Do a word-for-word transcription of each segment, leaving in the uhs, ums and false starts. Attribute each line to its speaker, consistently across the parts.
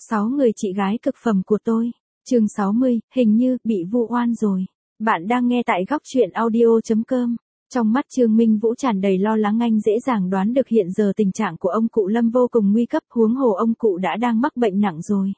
Speaker 1: Sáu người chị gái cực phẩm của tôi. Chương sáu mươi, hình như bị vu oan rồi. Bạn đang nghe tại góc truyện audio chấm com. Trong mắt Trương Minh Vũ tràn đầy lo lắng, anh dễ dàng đoán được hiện giờ tình trạng của ông cụ Lâm vô cùng nguy cấp, huống hồ ông cụ đã đang mắc bệnh nặng rồi.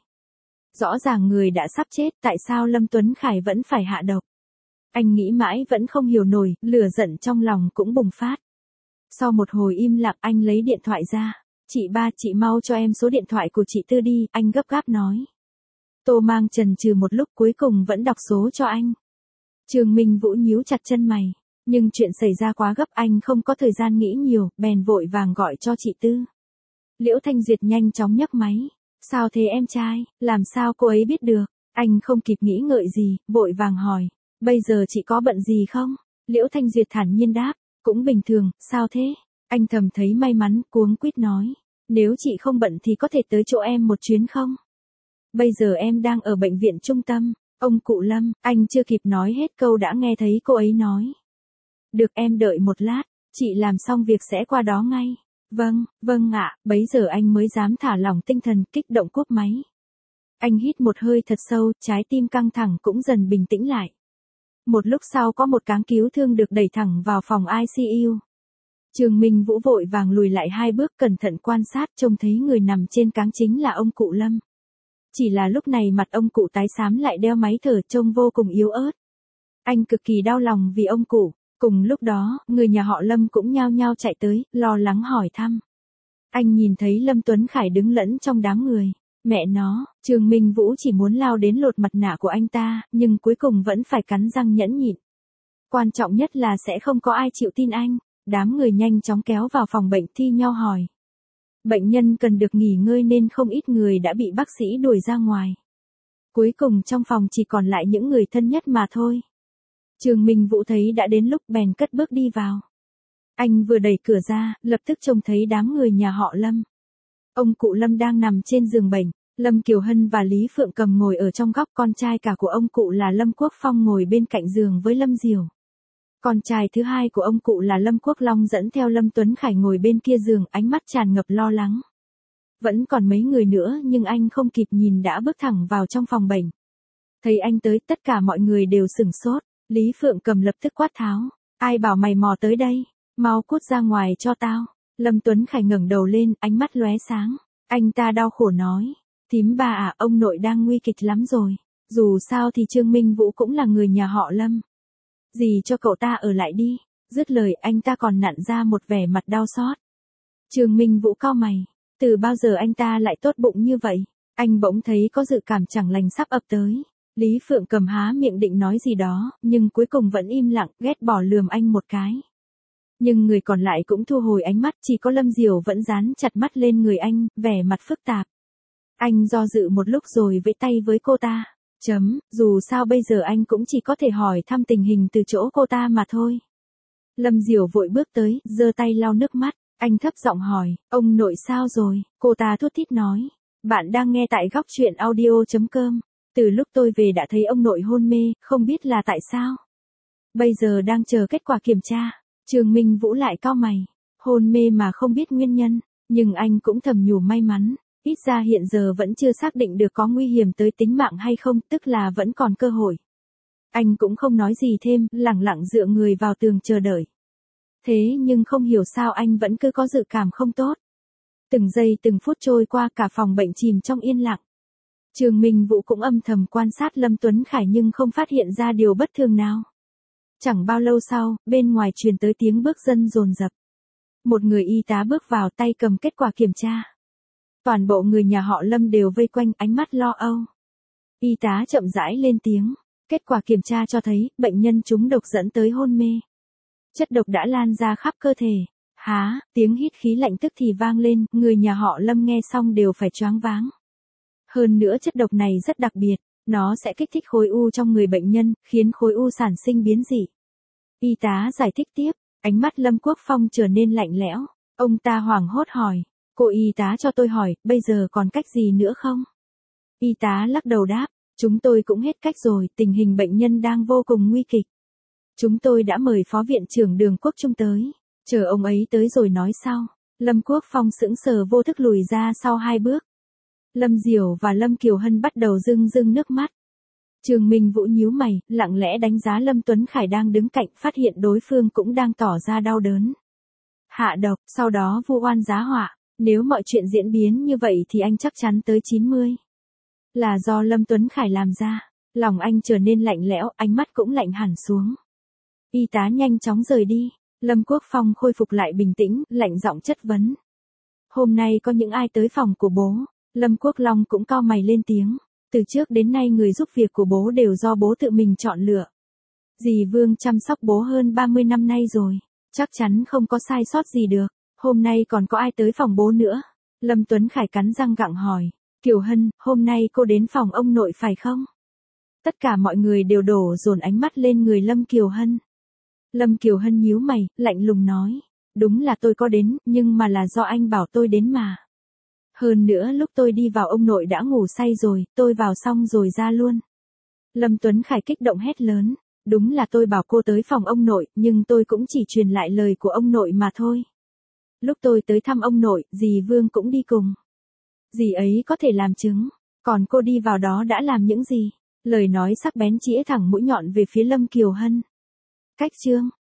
Speaker 1: Rõ ràng người đã sắp chết, tại sao Lâm Tuấn Khải vẫn phải hạ độc? Anh nghĩ mãi vẫn không hiểu nổi, lửa giận trong lòng cũng bùng phát. Sau một hồi im lặng, anh lấy điện thoại ra. Chị ba, chị mau cho em số điện thoại của chị Tư đi, anh gấp gáp nói. Tô Mang chần chừ một lúc cuối cùng vẫn đọc số cho anh. Trương Minh Vũ nhíu chặt chân mày, nhưng chuyện xảy ra quá gấp, anh không có thời gian nghĩ nhiều, bèn vội vàng gọi cho chị Tư. Liễu Thanh Duyệt nhanh chóng nhấc máy. Sao thế em trai, làm sao cô ấy biết được? Anh không kịp nghĩ ngợi gì, vội vàng hỏi. Bây giờ chị có bận gì không? Liễu Thanh Duyệt thản nhiên đáp. Cũng bình thường, sao thế? Anh thầm thấy may mắn, cuống quýt nói. Nếu chị không bận thì có thể tới chỗ em một chuyến không? Bây giờ em đang ở bệnh viện trung tâm. Ông cụ Lâm, anh chưa kịp nói hết câu đã nghe thấy cô ấy nói. Được, em đợi một lát, chị làm xong việc sẽ qua đó ngay. Vâng, vâng ạ, bấy giờ anh mới dám thả lỏng tinh thần, kích động cúp máy. Anh hít một hơi thật sâu, trái tim căng thẳng cũng dần bình tĩnh lại. Một lúc sau có một cáng cứu thương được đẩy thẳng vào phòng i xê u. Trương Minh Vũ vội vàng lùi lại hai bước, cẩn thận quan sát, trông thấy người nằm trên cáng chính là ông cụ Lâm. Chỉ là lúc này mặt ông cụ tái xám, lại đeo máy thở, trông vô cùng yếu ớt. Anh cực kỳ đau lòng vì ông cụ. Cùng lúc đó, người nhà họ Lâm cũng nhao nhao chạy tới, lo lắng hỏi thăm. Anh nhìn thấy Lâm Tuấn Khải đứng lẫn trong đám người. Mẹ nó, Trương Minh Vũ chỉ muốn lao đến lột mặt nạ của anh ta, nhưng cuối cùng vẫn phải cắn răng nhẫn nhịn. Quan trọng nhất là sẽ không có ai chịu tin anh. Đám người nhanh chóng kéo vào phòng bệnh, thi nhau hỏi. Bệnh nhân cần được nghỉ ngơi nên không ít người đã bị bác sĩ đuổi ra ngoài. Cuối cùng trong phòng chỉ còn lại những người thân nhất mà thôi. Trương Minh Vũ thấy đã đến lúc bèn cất bước đi vào. Anh vừa đẩy cửa ra, lập tức trông thấy đám người nhà họ Lâm. Ông cụ Lâm đang nằm trên giường bệnh, Lâm Kiều Hân và Lý Phượng Cầm ngồi ở trong góc, con trai cả của ông cụ là Lâm Quốc Phong ngồi bên cạnh giường với Lâm Diều. Con trai thứ hai của ông cụ là Lâm Quốc Long dẫn theo Lâm Tuấn Khải ngồi bên kia giường, ánh mắt tràn ngập lo lắng. Vẫn còn mấy người nữa nhưng anh không kịp nhìn đã bước thẳng vào trong phòng bệnh. Thấy anh tới, tất cả mọi người đều sửng sốt. Lý Phượng Cầm lập tức quát tháo. Ai bảo mày mò tới đây? Mau cút ra ngoài cho tao. Lâm Tuấn Khải ngẩng đầu lên, ánh mắt lóe sáng. Anh ta đau khổ nói. Thím bà à, ông nội đang nguy kịch lắm rồi. Dù sao thì Trương Minh Vũ cũng là người nhà họ Lâm. Dì cho cậu ta ở lại đi. Dứt lời anh ta còn nặn ra một vẻ mặt đau xót. Trương Minh Vũ cau mày. Từ bao giờ anh ta lại tốt bụng như vậy? Anh bỗng thấy có dự cảm chẳng lành sắp ập tới. Lý Phượng Cầm há miệng định nói gì đó, nhưng cuối cùng vẫn im lặng, ghét bỏ lườm anh một cái. Nhưng người còn lại cũng thu hồi ánh mắt, chỉ có Lâm Diều vẫn dán chặt mắt lên người anh, vẻ mặt phức tạp. Anh do dự một lúc rồi vẫy tay với cô ta. Chấm, dù sao bây giờ anh cũng chỉ có thể hỏi thăm tình hình từ chỗ cô ta mà thôi. Lâm Diều vội bước tới, giơ tay lau nước mắt, anh thấp giọng hỏi, ông nội sao rồi? Cô ta thút thít nói, bạn đang nghe tại góc truyện audio chấm com. Từ lúc tôi về đã thấy ông nội hôn mê, không biết là tại sao. Bây giờ đang chờ kết quả kiểm tra. Trương Minh Vũ lại cau mày. Hôn mê mà không biết nguyên nhân, nhưng anh cũng thầm nhủ may mắn. Ít ra hiện giờ vẫn chưa xác định được có nguy hiểm tới tính mạng hay không, tức là vẫn còn cơ hội. Anh cũng không nói gì thêm, lẳng lặng dựa người vào tường chờ đợi. Thế nhưng không hiểu sao anh vẫn cứ có dự cảm không tốt. Từng giây từng phút trôi qua, cả phòng bệnh chìm trong yên lặng. Trương Minh Vũ cũng âm thầm quan sát Lâm Tuấn Khải nhưng không phát hiện ra điều bất thường nào. Chẳng bao lâu sau, bên ngoài truyền tới tiếng bước chân dồn dập. Một người y tá bước vào, tay cầm kết quả kiểm tra. Toàn bộ người nhà họ Lâm đều vây quanh, ánh mắt lo âu. Y tá chậm rãi lên tiếng. Kết quả kiểm tra cho thấy, bệnh nhân trúng độc dẫn tới hôn mê. Chất độc đã lan ra khắp cơ thể. Há, tiếng hít khí lạnh tức thì vang lên, người nhà họ Lâm nghe xong đều phải choáng váng. Hơn nữa chất độc này rất đặc biệt, nó sẽ kích thích khối u trong người bệnh nhân, khiến khối u sản sinh biến dị. Y tá giải thích tiếp, ánh mắt Lâm Quốc Phong trở nên lạnh lẽo. Ông ta hoảng hốt hỏi, cô y tá cho tôi hỏi, bây giờ còn cách gì nữa không? Y tá lắc đầu đáp, chúng tôi cũng hết cách rồi, tình hình bệnh nhân đang vô cùng nguy kịch. Chúng tôi đã mời phó viện trưởng Đường Quốc Trung tới, chờ ông ấy tới rồi nói sau. Lâm Quốc Phong sững sờ vô thức lùi ra sau hai bước. Lâm Diểu và Lâm Kiều Hân bắt đầu rưng rưng nước mắt. Trương Minh Vũ nhíu mày, lặng lẽ đánh giá Lâm Tuấn Khải đang đứng cạnh, phát hiện đối phương cũng đang tỏ ra đau đớn. Hạ độc, sau đó vu oan giá họa. Nếu mọi chuyện diễn biến như vậy thì anh chắc chắn tới chín mươi. Là do Lâm Tuấn Khải làm ra. Lòng anh trở nên lạnh lẽo, ánh mắt cũng lạnh hẳn xuống. Y tá nhanh chóng rời đi. Lâm Quốc Phong khôi phục lại bình tĩnh, lạnh giọng chất vấn. Hôm nay có những ai tới phòng của bố? Lâm Quốc Long cũng cau mày lên tiếng. Từ trước đến nay người giúp việc của bố đều do bố tự mình chọn lựa. Dì Vương chăm sóc bố hơn ba mươi năm nay rồi. Chắc chắn không có sai sót gì được. Hôm nay còn có ai tới phòng bố nữa? Lâm Tuấn Khải cắn răng gặng hỏi. Kiều Hân, hôm nay cô đến phòng ông nội phải không? Tất cả mọi người đều đổ dồn ánh mắt lên người Lâm Kiều Hân. Lâm Kiều Hân nhíu mày, lạnh lùng nói. Đúng là tôi có đến, nhưng mà là do anh bảo tôi đến mà. Hơn nữa lúc tôi đi vào ông nội đã ngủ say rồi, tôi vào xong rồi ra luôn. Lâm Tuấn Khải kích động hét lớn. Đúng là tôi bảo cô tới phòng ông nội, nhưng tôi cũng chỉ truyền lại lời của ông nội mà thôi. Lúc tôi tới thăm ông nội, dì Vương cũng đi cùng. Dì ấy có thể làm chứng. Còn cô đi vào đó đã làm những gì? Lời nói sắc bén chĩa thẳng mũi nhọn về phía Lâm Kiều Hân. Cách chương